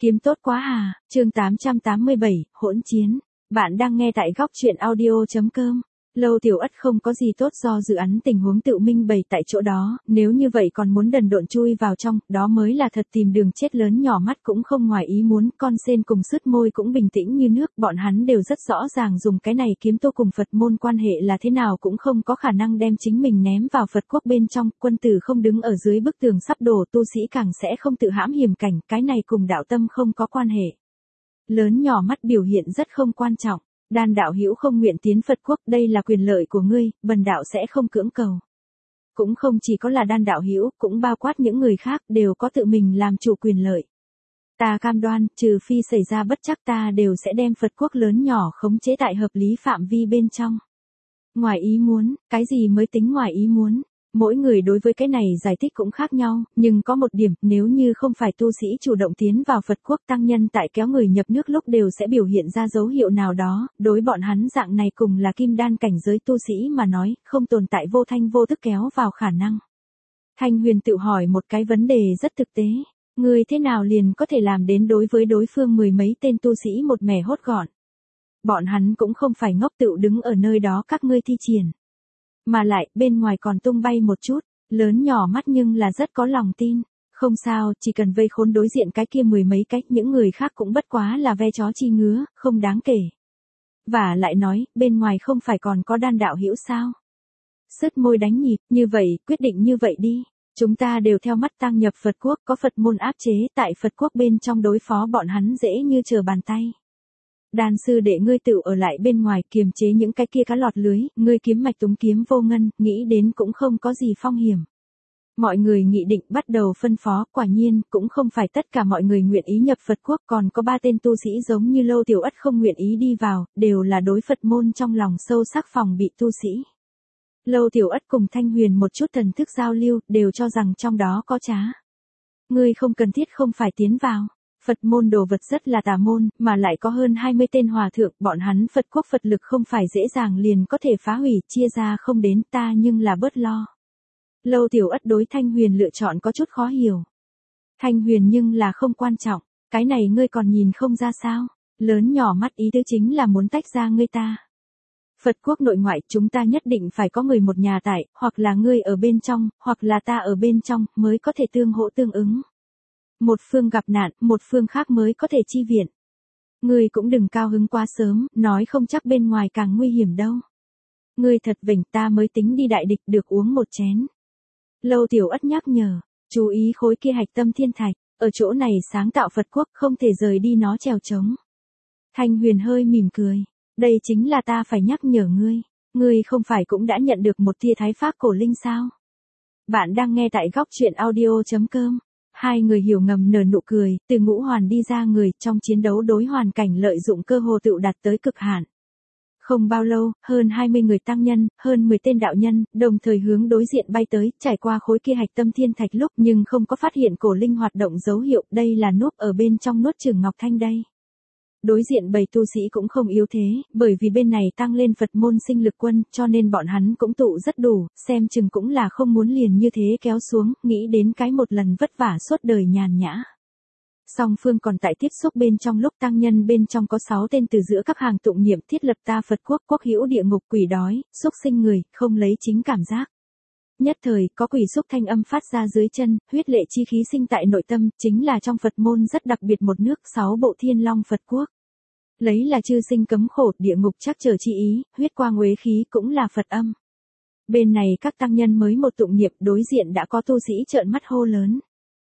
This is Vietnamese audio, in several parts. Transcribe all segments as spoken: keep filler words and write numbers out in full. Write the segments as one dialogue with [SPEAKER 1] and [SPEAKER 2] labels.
[SPEAKER 1] Kiếm tốt quá à, chương tám trăm tám mươi bảy, hỗn chiến. Bạn đang nghe tại góc truyện audio.com. Lâu Tiểu Ất không có gì tốt do dự án tình huống tự minh bày tại chỗ đó, nếu như vậy còn muốn đần độn chui vào trong, đó mới là thật tìm đường chết. Lớn nhỏ mắt cũng không ngoài ý muốn, con sên cùng sứt môi cũng bình tĩnh như nước, bọn hắn đều rất rõ ràng dùng cái này kiếm tô cùng Phật môn quan hệ là thế nào, cũng không có khả năng đem chính mình ném vào Phật quốc bên trong. Quân tử không đứng ở dưới bức tường sắp đổ, tu sĩ càng sẽ không tự hãm hiểm cảnh, cái này cùng đạo tâm không có quan hệ. Lớn nhỏ mắt biểu hiện rất không quan trọng. Đan đạo hữu không nguyện tiến Phật quốc, đây là quyền lợi của ngươi, bần đạo sẽ không cưỡng cầu. Cũng không chỉ có là đan đạo hữu, cũng bao quát những người khác đều có tự mình làm chủ quyền lợi. Ta cam đoan, trừ phi xảy ra bất trắc, ta đều sẽ đem Phật quốc lớn nhỏ khống chế tại hợp lý phạm vi bên trong. Ngoài ý muốn, cái gì mới tính ngoài ý muốn? Mỗi người đối với cái này giải thích cũng khác nhau, nhưng có một điểm, nếu như không phải tu sĩ chủ động tiến vào Phật quốc, tăng nhân tại kéo người nhập nước lúc đều sẽ biểu hiện ra dấu hiệu nào đó, đối bọn hắn dạng này cùng là kim đan cảnh giới tu sĩ mà nói, không tồn tại vô thanh vô tức kéo vào khả năng. Thanh Huyền tự hỏi một cái vấn đề rất thực tế, ngươi thế nào liền có thể làm đến đối với đối phương mười mấy tên tu sĩ một mẻ hốt gọn. Bọn hắn cũng không phải ngốc tự đứng ở nơi đó các ngươi thi triển. Mà lại, bên ngoài còn tung bay một chút, lớn nhỏ mắt nhưng là rất có lòng tin. Không sao, chỉ cần vây khốn đối diện cái kia mười mấy cách, những người khác cũng bất quá là ve chó chi ngứa, không đáng kể. Và lại nói, bên ngoài không phải còn có đan đạo hữu sao? Sứt môi đánh nhịp, như vậy, quyết định như vậy đi. Chúng ta đều theo mắt tăng nhập Phật quốc, có Phật môn áp chế, tại Phật quốc bên trong đối phó bọn hắn dễ như trở bàn tay. Đan sư đệ ngươi tự ở lại bên ngoài kiềm chế những cái kia cá lọt lưới, ngươi kiếm mạch túng kiếm vô ngân, nghĩ đến cũng không có gì phong hiểm. Mọi người nghị định bắt đầu phân phó, quả nhiên, cũng không phải tất cả mọi người nguyện ý nhập Phật quốc, còn có ba tên tu sĩ giống như Lâu Tiểu Ất không nguyện ý đi vào, đều là đối Phật môn trong lòng sâu sắc phòng bị tu sĩ. Lâu Tiểu Ất cùng Thanh Huyền một chút thần thức giao lưu, đều cho rằng trong đó có trá. Ngươi không cần thiết không phải tiến vào. Phật môn đồ vật rất là tà môn, mà lại có hơn hai mươi tên hòa thượng, bọn hắn Phật quốc Phật lực không phải dễ dàng liền có thể phá hủy, chia ra không đến ta nhưng là bớt lo. Lâu Tiểu Ất đối Thanh Huyền lựa chọn có chút khó hiểu. Thanh Huyền nhưng là không quan trọng, cái này ngươi còn nhìn không ra sao, lớn nhỏ mắt ý tứ chính là muốn tách ra ngươi ta. Phật quốc nội ngoại chúng ta nhất định phải có người một nhà tại, hoặc là ngươi ở bên trong, hoặc là ta ở bên trong, mới có thể tương hỗ tương ứng. Một phương gặp nạn, một phương khác mới có thể chi viện. Ngươi cũng đừng cao hứng quá sớm, nói không chắc bên ngoài càng nguy hiểm đâu. Ngươi thật vỉnh, ta mới tính đi đại địch được uống một chén. Lâu Tiểu Ất nhắc nhở, chú ý khối kia hạch tâm thiên thạch, ở chỗ này sáng tạo Phật quốc không thể rời đi nó trèo trống. Thanh Huyền hơi mỉm cười, đây chính là ta phải nhắc nhở ngươi, ngươi không phải cũng đã nhận được một tia thái pháp cổ linh sao? Bạn đang nghe tại góc truyện audio.com. Hai người hiểu ngầm nở nụ cười, từ ngũ hoàn đi ra người, trong chiến đấu đối hoàn cảnh lợi dụng cơ hồ tự đạt tới cực hạn. Không bao lâu, hơn hai mươi người tăng nhân, hơn mười tên đạo nhân, đồng thời hướng đối diện bay tới, trải qua khối kia hạch tâm thiên thạch lúc nhưng không có phát hiện cổ linh hoạt động dấu hiệu, đây là núp ở bên trong nuốt chửng Ngọc Thanh đây. Đối diện bầy tu sĩ cũng không yếu thế, bởi vì bên này tăng lên Phật môn sinh lực quân, cho nên bọn hắn cũng tụ rất đủ, xem chừng cũng là không muốn liền như thế kéo xuống, nghĩ đến cái một lần vất vả suốt đời nhàn nhã. Song phương còn tại tiếp xúc bên trong lúc tăng nhân bên trong có sáu tên từ giữa các hàng tụng niệm thiết lập ta Phật quốc, quốc hữu địa ngục quỷ đói, xúc sinh người, không lấy chính cảm giác. Nhất thời, có quỷ xúc thanh âm phát ra dưới chân, huyết lệ chi khí sinh tại nội tâm, chính là trong Phật môn rất đặc biệt một nước sáu bộ thiên long Phật quốc. Lấy là chư sinh cấm khổ, địa ngục chắc trở chi ý, huyết quang uế khí cũng là Phật âm. Bên này các tăng nhân mới một tụng niệm, đối diện đã có tu sĩ trợn mắt hô lớn.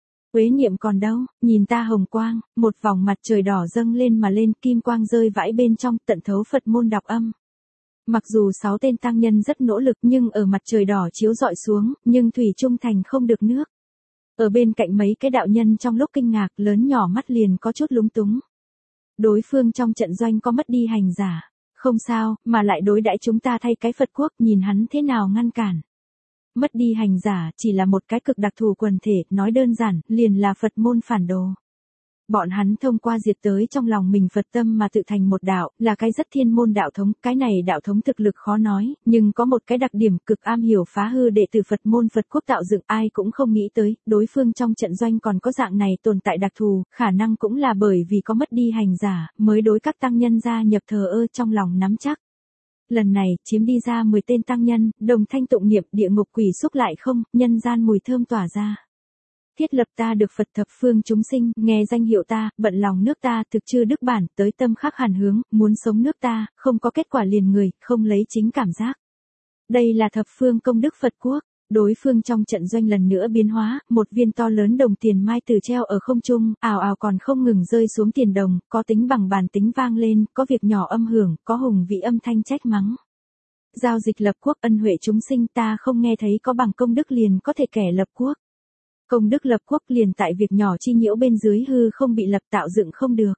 [SPEAKER 1] Uế niệm còn đâu, nhìn ta hồng quang, một vòng mặt trời đỏ dâng lên mà lên, kim quang rơi vãi bên trong, tận thấu Phật môn đọc âm. Mặc dù sáu tên tăng nhân rất nỗ lực nhưng ở mặt trời đỏ chiếu rọi xuống, nhưng thủy trung thành không được nước. Ở bên cạnh mấy cái đạo nhân trong lúc kinh ngạc, lớn nhỏ mắt liền có chút lúng túng. Đối phương trong trận doanh có mất đi hành giả, không sao, mà lại đối đãi chúng ta thay cái Phật quốc, nhìn hắn thế nào ngăn cản. Mất đi hành giả chỉ là một cái cực đặc thù quần thể, nói đơn giản, liền là Phật môn phản đồ. Bọn hắn thông qua diệt tới trong lòng mình Phật tâm mà tự thành một đạo, là cái rất thiên môn đạo thống, cái này đạo thống thực lực khó nói, nhưng có một cái đặc điểm cực am hiểu phá hư đệ tử Phật môn Phật quốc tạo dựng, ai cũng không nghĩ tới, đối phương trong trận doanh còn có dạng này tồn tại đặc thù, khả năng cũng là bởi vì có mất đi hành giả, mới đối các tăng nhân gia nhập thờ ơ trong lòng nắm chắc. Lần này, chiếm đi ra mười tên tăng nhân, đồng thanh tụng niệm, địa ngục quỷ xúc lại không, nhân gian mùi thơm tỏa ra. Thiết lập ta được Phật thập phương chúng sinh, nghe danh hiệu ta, bận lòng nước ta, thực chư đức bản, tới tâm khắc hàn hướng, muốn sống nước ta, không có kết quả liền người, không lấy chính cảm giác. Đây là thập phương công đức Phật quốc. Đối phương trong trận doanh lần nữa biến hóa, một viên to lớn đồng tiền mai từ treo ở không trung, ào ào còn không ngừng rơi xuống tiền đồng, có tính bằng bàn tính vang lên, có việc nhỏ âm hưởng, có hùng vị âm thanh trách mắng. Giao dịch lập quốc ân huệ chúng sinh ta không nghe thấy có bằng công đức liền có thể kẻ lập quốc. Công đức lập quốc liền tại việc nhỏ chi nhiễu bên dưới hư không bị lập tạo dựng không được.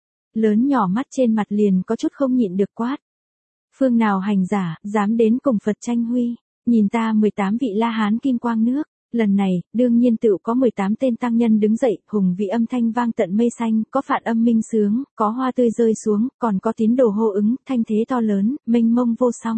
[SPEAKER 1] Lớn nhỏ mắt trên mặt liền có chút không nhịn được quát. Phương nào hành giả, dám đến cùng Phật tranh huy. Nhìn ta mười tám vị La Hán kim quang nước, lần này, đương nhiên tựu có mười tám tên tăng nhân đứng dậy, hùng vị âm thanh vang tận mây xanh, có phạn âm minh sướng, có hoa tươi rơi xuống, còn có tín đồ hô ứng, thanh thế to lớn, mênh mông vô song.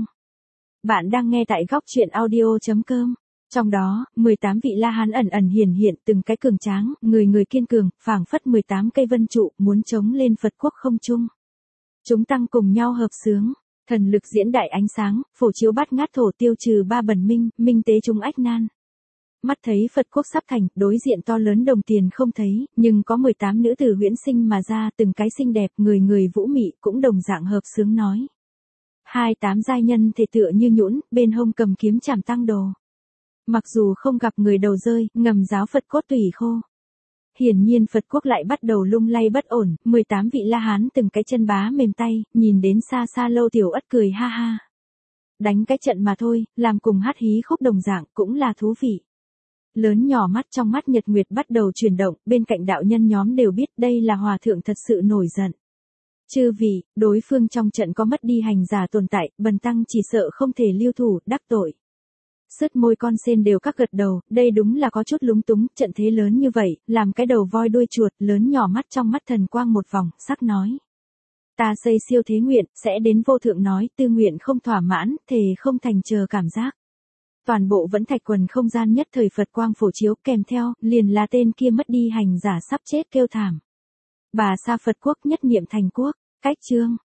[SPEAKER 1] Bạn đang nghe tại góc truyện audio chấm com. Trong đó, mười tám vị La Hán ẩn ẩn hiển hiện từng cái cường tráng, người người kiên cường, phảng phất mười tám cây vân trụ, muốn chống lên Phật quốc không trung. Chúng tăng cùng nhau hợp sướng. Thần lực diễn đại ánh sáng, phổ chiếu bát ngát thổ tiêu trừ ba bẩn minh, minh tế chúng ách nan. Mắt thấy Phật quốc sắp thành, đối diện to lớn đồng tiền không thấy, nhưng có mười tám nữ tử huyễn sinh mà ra, từng cái xinh đẹp, người người vũ mị, cũng đồng dạng hợp sướng nói. Hai tám giai nhân thể tựa như nhũn, bên hông cầm kiếm chảm tăng đồ. Mặc dù không gặp người đầu rơi, ngầm giáo Phật cốt tùy khô. Hiển nhiên Phật quốc lại bắt đầu lung lay bất ổn, mười tám vị La Hán từng cái chân bá mềm tay, nhìn đến xa xa Lâu Tiểu Ất cười ha ha. Đánh cái trận mà thôi, làm cùng hát hí khúc đồng dạng cũng là thú vị. Lớn nhỏ mắt trong mắt Nhật Nguyệt bắt đầu chuyển động, bên cạnh đạo nhân nhóm đều biết đây là hòa thượng thật sự nổi giận. Chư vị, đối phương trong trận có mất đi hành giả tồn tại, bần tăng chỉ sợ không thể lưu thủ, đắc tội. Sứt môi con sen đều các gật đầu, đây đúng là có chút lúng túng, trận thế lớn như vậy, làm cái đầu voi đuôi chuột, lớn nhỏ mắt trong mắt thần quang một vòng, sắc nói. Ta xây siêu thế nguyện, sẽ đến vô thượng nói, tư nguyện không thỏa mãn, thề không thành chờ cảm giác. Toàn bộ vẫn thạch quần không gian nhất thời Phật quang phổ chiếu, kèm theo, liền là tên kia mất đi hành giả sắp chết kêu thảm. Bà sa Phật quốc nhất niệm thành quốc, cách chương.